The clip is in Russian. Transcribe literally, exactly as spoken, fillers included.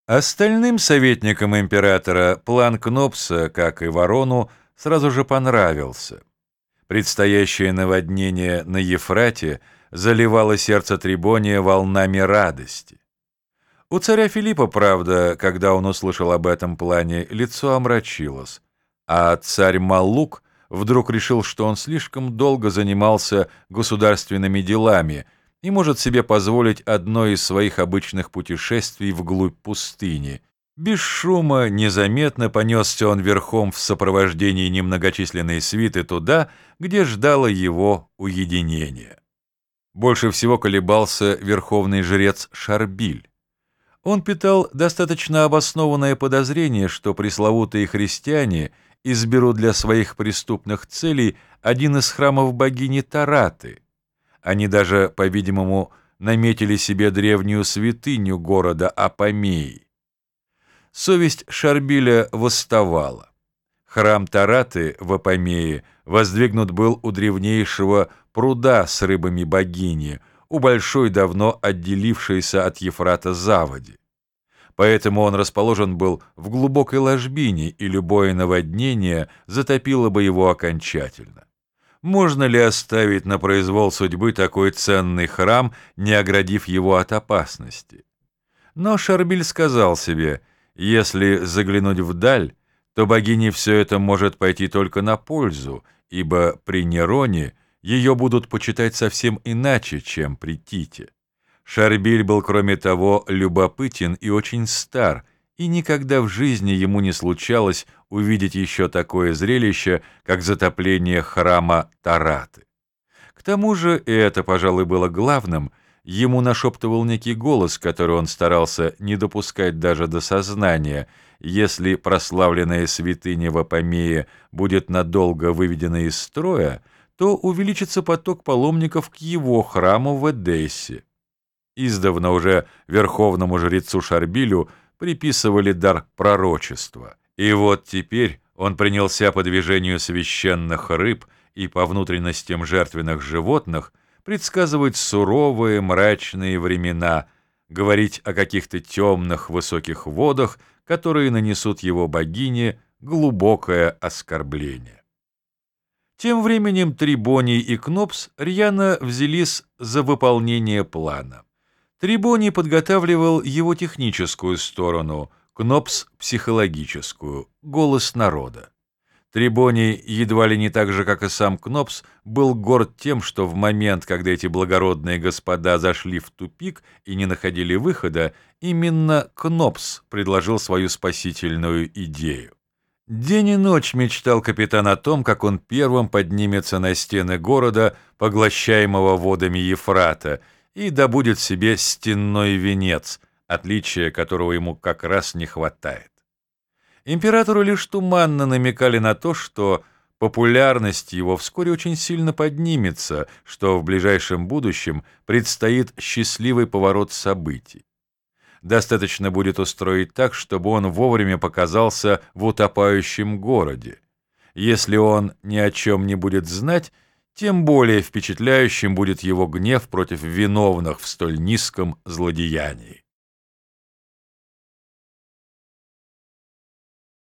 Остальным советникам императора план Кнопса, как и Ворону, сразу же понравился. Предстоящее наводнение на Ефрате заливало сердце Трибония волнами радости. У царя Филиппа, правда, когда он услышал об этом плане, лицо омрачилось, а царь Маллук вдруг решил, что он слишком долго занимался государственными делами и может себе позволить одно из своих обычных путешествий вглубь пустыни. Без шума, незаметно понесся он верхом в сопровождении немногочисленной свиты туда, где ждало его уединение. Больше всего колебался верховный жрец Шарбиль. Он питал достаточно обоснованное подозрение, что пресловутые христиане изберут для своих преступных целей один из храмов богини Тараты. Они даже, по-видимому, наметили себе древнюю святыню города Апамеи. Совесть Шарбиля восставала. Храм Тараты в Апамее воздвигнут был у древнейшего пруда с рыбами богини, у большой, давно отделившейся от Ефрата заводи. Поэтому он расположен был в глубокой ложбине, и любое наводнение затопило бы его окончательно. Можно ли оставить на произвол судьбы такой ценный храм, не оградив его от опасности? Но Шарбиль сказал себе, если заглянуть вдаль, то богине все это может пойти только на пользу, ибо при Нероне ее будут почитать совсем иначе, чем при Тите. Шарбиль был, кроме того, любопытен и очень стар, и никогда в жизни ему не случалось увидеть еще такое зрелище, как затопление храма Тараты. К тому же, и это, пожалуй, было главным, ему нашептывал некий голос, который он старался не допускать даже до сознания. Если прославленная святыня в Апамее будет надолго выведена из строя, то увеличится поток паломников к его храму в Эдессе. Издавна уже верховному жрецу Шарбилю приписывали дар пророчества. И вот теперь он принялся по движению священных рыб и по внутренностям жертвенных животных предсказывать суровые мрачные времена, говорить о каких-то темных высоких водах, которые нанесут его богине глубокое оскорбление. Тем временем Трибоний и Кнопс рьяно взялись за выполнение плана. Трибоний подготавливал его техническую сторону, Кнопс — психологическую, голос народа. Трибоний, едва ли не так же, как и сам Кнопс, был горд тем, что в момент, когда эти благородные господа зашли в тупик и не находили выхода, именно Кнопс предложил свою спасительную идею. День и ночь мечтал капитан о том, как он первым поднимется на стены города, поглощаемого водами Ефрата, и добудет себе стенной венец, отличия которого ему как раз не хватает. Императору лишь туманно намекали на то, что популярность его вскоре очень сильно поднимется, что в ближайшем будущем предстоит счастливый поворот событий. Достаточно будет устроить так, чтобы он вовремя показался в утопающем городе. Если он ни о чем не будет знать, тем более впечатляющим будет его гнев против виновных в столь низком злодеянии.